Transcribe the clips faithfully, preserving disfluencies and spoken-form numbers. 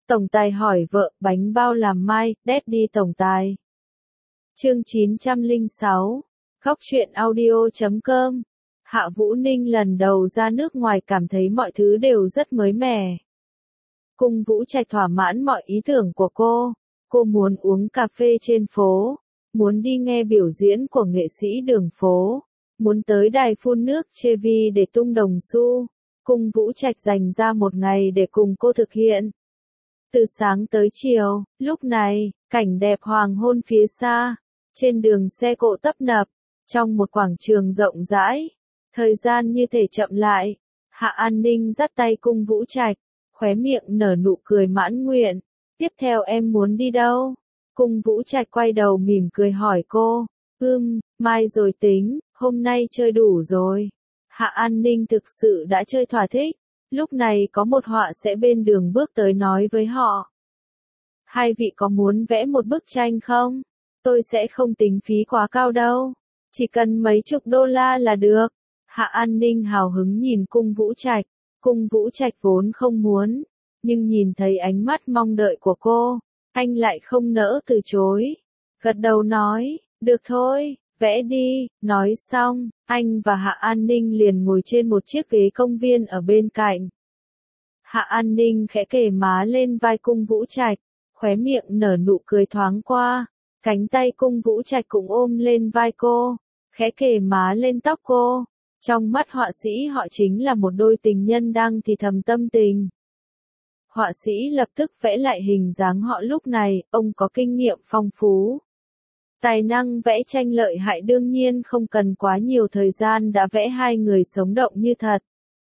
Tổng tài hỏi vợ, bánh bao làm mai, Daddy tổng tài. Chương chín trăm lẻ sáu. Góc truyện audio chấm com. Hạ Vũ Ninh lần đầu ra nước ngoài cảm thấy mọi thứ đều rất mới mẻ. Cung Vũ Trạch thỏa mãn mọi ý tưởng của cô. Cô muốn uống cà phê trên phố, muốn đi nghe biểu diễn của nghệ sĩ đường phố, muốn tới đài phun nước Chevy để tung đồng xu. Cung Vũ Trạch dành ra một ngày để cùng cô thực hiện. Từ sáng tới chiều, lúc này, cảnh đẹp hoàng hôn phía xa, trên đường xe cộ tấp nập, trong một quảng trường rộng rãi, thời gian như thể chậm lại. Hạ An Ninh dắt tay Cung Vũ Trạch, khóe miệng nở nụ cười mãn nguyện. Tiếp theo em muốn đi đâu? Cung Vũ Trạch quay đầu mỉm cười hỏi cô. Ừm, mai rồi tính, hôm nay chơi đủ rồi. Hạ An Ninh thực sự đã chơi thỏa thích. Lúc này có một họa sĩ bên đường bước tới nói với họ. Hai vị có muốn vẽ một bức tranh không? Tôi sẽ không tính phí quá cao đâu. Chỉ cần mấy chục đô la là được. Hạ An Ninh hào hứng nhìn Cung Vũ Trạch. Cung Vũ Trạch vốn không muốn, nhưng nhìn thấy ánh mắt mong đợi của cô, anh lại không nỡ từ chối. Gật đầu nói, được thôi, vẽ đi. Nói xong, anh và Hạ An Ninh liền ngồi trên một chiếc ghế công viên ở bên cạnh. Hạ An Ninh khẽ kề má lên vai Cung Vũ Trạch, khóe miệng nở nụ cười thoáng qua. Cánh tay Cung Vũ Trạch cũng ôm lên vai cô, khẽ kề má lên tóc cô. Trong mắt họa sĩ họ chính là một đôi tình nhân đang thì thầm tâm tình. Họa sĩ lập tức vẽ lại hình dáng họ lúc này, ông có kinh nghiệm phong phú. Tài năng vẽ tranh lợi hại đương nhiên không cần quá nhiều thời gian đã vẽ hai người sống động như thật.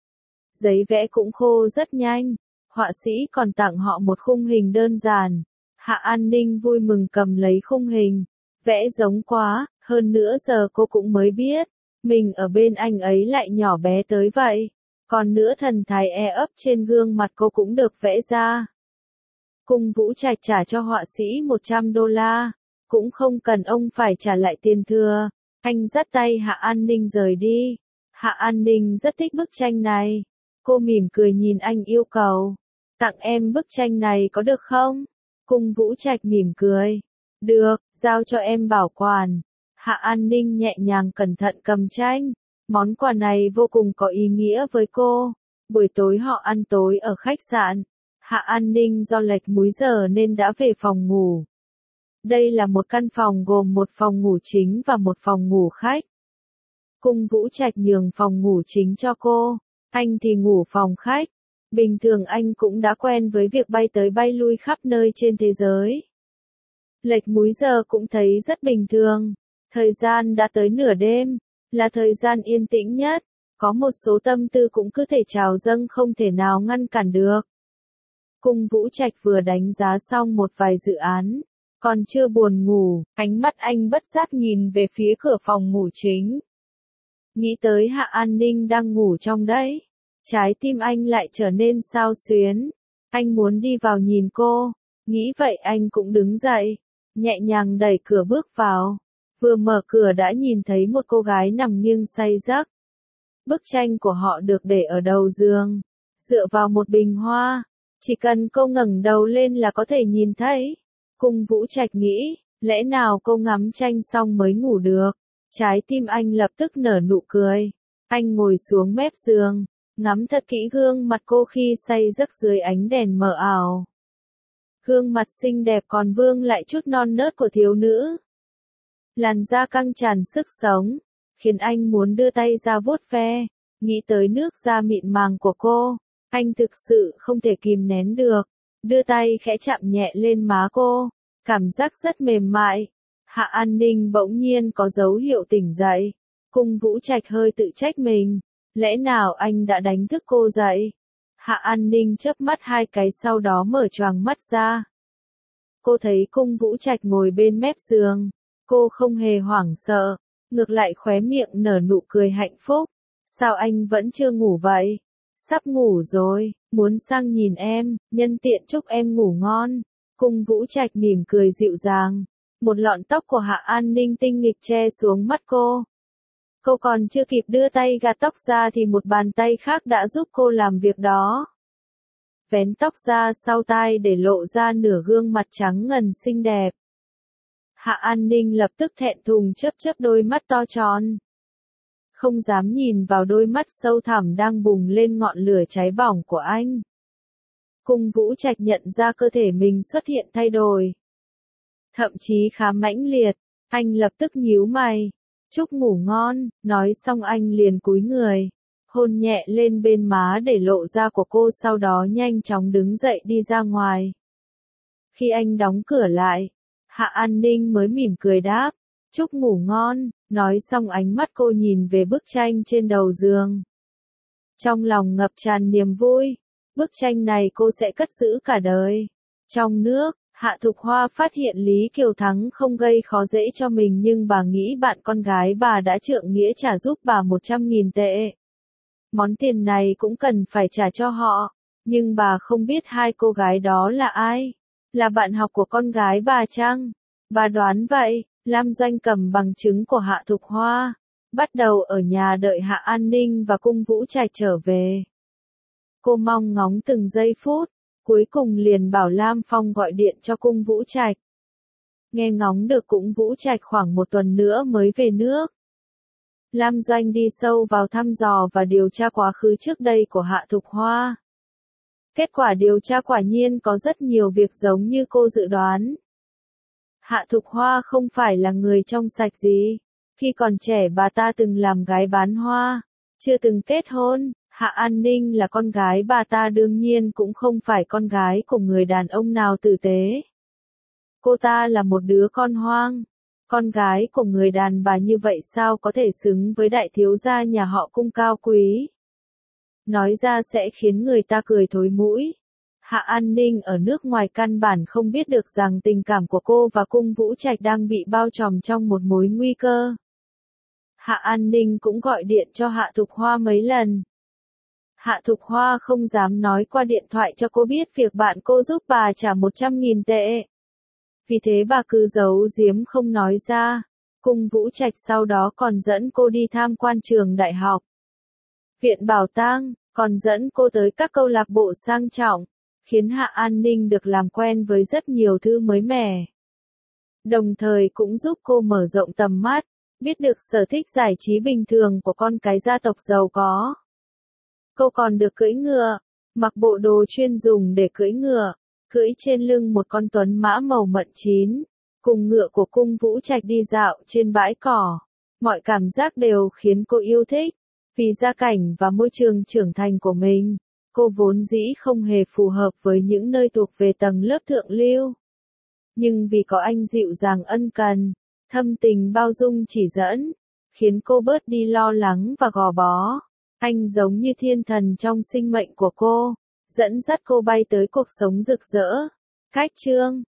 Giấy vẽ cũng khô rất nhanh, họa sĩ còn tặng họ một khung hình đơn giản. Hạ An Ninh vui mừng cầm lấy khung hình, vẽ giống quá, hơn nữa giờ cô cũng mới biết, mình ở bên anh ấy lại nhỏ bé tới vậy. Còn nữa thần thái e ấp trên gương mặt cô cũng được vẽ ra. Cung Vũ Trạch trả cho họa sĩ một trăm đô la, cũng không cần ông phải trả lại tiền thừa. Anh dắt tay Hạ An Ninh rời đi. Hạ An Ninh rất thích bức tranh này. Cô mỉm cười nhìn anh yêu cầu. Tặng em bức tranh này có được không? Cung Vũ Trạch mỉm cười. Được, giao cho em bảo quản. Hạ An Ninh nhẹ nhàng cẩn thận cầm tranh. Món quà này vô cùng có ý nghĩa với cô. Buổi tối họ ăn tối ở khách sạn. Hạ An Ninh do lệch múi giờ nên đã về phòng ngủ. Đây là một căn phòng gồm một phòng ngủ chính và một phòng ngủ khách. Cung Vũ Trạch nhường phòng ngủ chính cho cô, anh thì ngủ phòng khách. Bình thường anh cũng đã quen với việc bay tới bay lui khắp nơi trên thế giới. Lệch múi giờ cũng thấy rất bình thường. Thời gian đã tới nửa đêm, là thời gian yên tĩnh nhất. Có một số tâm tư cũng cứ thể trào dâng không thể nào ngăn cản được. Cung Vũ Trạch vừa đánh giá xong một vài dự án. Còn chưa buồn ngủ, ánh mắt anh bất giác nhìn về phía cửa phòng ngủ chính. Nghĩ tới Hạ An Ninh đang ngủ trong đấy. Trái tim anh lại trở nên xao xuyến. Anh muốn đi vào nhìn cô. Nghĩ vậy anh cũng đứng dậy. Nhẹ nhàng đẩy cửa bước vào. Vừa mở cửa đã nhìn thấy một cô gái nằm nghiêng say giấc. Bức tranh của họ được để ở đầu giường. Dựa vào một bình hoa. Chỉ cần cô ngẩng đầu lên là có thể nhìn thấy. Cung Vũ Trạch nghĩ, lẽ nào cô ngắm tranh xong mới ngủ được. Trái tim anh lập tức nở nụ cười. Anh ngồi xuống mép giường, ngắm thật kỹ gương mặt cô khi say giấc dưới ánh đèn mờ ảo. Gương mặt xinh đẹp còn vương lại chút non nớt của thiếu nữ. Làn da căng tràn sức sống, khiến anh muốn đưa tay ra vuốt ve. Nghĩ tới nước da mịn màng của cô, anh thực sự không thể kìm nén được. Đưa tay khẽ chạm nhẹ lên má cô, cảm giác rất mềm mại. Hạ An Ninh bỗng nhiên có dấu hiệu tỉnh dậy. Cung Vũ Trạch hơi tự trách mình. Lẽ nào anh đã đánh thức cô dậy? Hạ An Ninh chớp mắt hai cái sau đó mở choàng mắt ra. Cô thấy Cung Vũ Trạch ngồi bên mép giường. Cô không hề hoảng sợ, ngược lại khóe miệng nở nụ cười hạnh phúc. Sao anh vẫn chưa ngủ vậy? Sắp ngủ rồi, muốn sang nhìn em, nhân tiện chúc em ngủ ngon. Cung Vũ Trạch mỉm cười dịu dàng. Một lọn tóc của Hạ An Ninh tinh nghịch che xuống mắt cô. Cô còn chưa kịp đưa tay gạt tóc ra thì một bàn tay khác đã giúp cô làm việc đó. vén tóc ra sau tai để lộ ra nửa gương mặt trắng ngần xinh đẹp. Hạ An Ninh lập tức thẹn thùng chớp chớp đôi mắt to tròn. Không dám nhìn vào đôi mắt sâu thẳm đang bùng lên ngọn lửa cháy bỏng của anh. Cung Vũ Trạch nhận ra cơ thể mình xuất hiện thay đổi. Thậm chí khá mãnh liệt, anh lập tức nhíu mày. Chúc ngủ ngon, nói xong anh liền cúi người, hôn nhẹ lên bên má để lộ ra của cô, sau đó nhanh chóng đứng dậy đi ra ngoài. Khi anh đóng cửa lại, Hạ An Ninh mới mỉm cười đáp, chúc ngủ ngon, nói xong ánh mắt cô nhìn về bức tranh trên đầu giường. Trong lòng ngập tràn niềm vui, bức tranh này cô sẽ cất giữ cả đời. Trong nước, Hạ Thục Hoa phát hiện Lý Kiều Thắng không gây khó dễ cho mình, nhưng bà nghĩ bạn con gái bà đã trượng nghĩa trả giúp bà một trăm nghìn tệ. Món tiền này cũng cần phải trả cho họ, nhưng bà không biết hai cô gái đó là ai. Là bạn học của con gái bà chăng? Bà đoán vậy. Lam Doanh cầm bằng chứng của Hạ Thục Hoa, bắt đầu ở nhà đợi Hạ An Ninh và Cung Vũ Trạch trở về. Cô mong ngóng từng giây phút, cuối cùng liền bảo Lam Phong gọi điện cho Cung Vũ Trạch. Nghe ngóng được Cung Vũ Trạch khoảng một tuần nữa mới về nước. Lam Doanh đi sâu vào thăm dò và điều tra quá khứ trước đây của Hạ Thục Hoa. Kết quả điều tra quả nhiên có rất nhiều việc giống như cô dự đoán. Hạ Thục Hoa không phải là người trong sạch gì. Khi còn trẻ bà ta từng làm gái bán hoa, chưa từng kết hôn. Hạ An Ninh là con gái bà ta đương nhiên cũng không phải con gái của người đàn ông nào tử tế. Cô ta là một đứa con hoang. Con gái của người đàn bà như vậy sao có thể xứng với đại thiếu gia nhà họ Cung cao quý. Nói ra sẽ khiến người ta cười thối mũi. Hạ An Ninh ở nước ngoài căn bản không biết được rằng tình cảm của cô và Cung Vũ Trạch đang bị bao trùm trong một mối nguy cơ. Hạ An Ninh cũng gọi điện cho Hạ Thục Hoa mấy lần. Hạ Thục Hoa không dám nói qua điện thoại cho cô biết việc bạn cô giúp bà trả một trăm nghìn tệ. Vì thế bà cứ giấu giếm không nói ra. Cung Vũ Trạch sau đó còn dẫn cô đi tham quan trường đại học, viện bảo tàng, còn dẫn cô tới các câu lạc bộ sang trọng, khiến Hạ An Ninh được làm quen với rất nhiều thứ mới mẻ. Đồng thời cũng giúp cô mở rộng tầm mắt, biết được sở thích giải trí bình thường của con cái gia tộc giàu có. Cô còn được cưỡi ngựa, mặc bộ đồ chuyên dùng để cưỡi ngựa, cưỡi trên lưng một con tuấn mã màu mận chín, cùng ngựa của Cung Vũ Trạch đi dạo trên bãi cỏ. Mọi cảm giác đều khiến cô yêu thích. Vì gia cảnh và môi trường trưởng thành của mình, cô vốn dĩ không hề phù hợp với những nơi thuộc về tầng lớp thượng lưu. Nhưng vì có anh dịu dàng ân cần, thâm tình bao dung chỉ dẫn, khiến cô bớt đi lo lắng và gò bó. Anh giống như thiên thần trong sinh mệnh của cô, dẫn dắt cô bay tới cuộc sống rực rỡ. Cách chương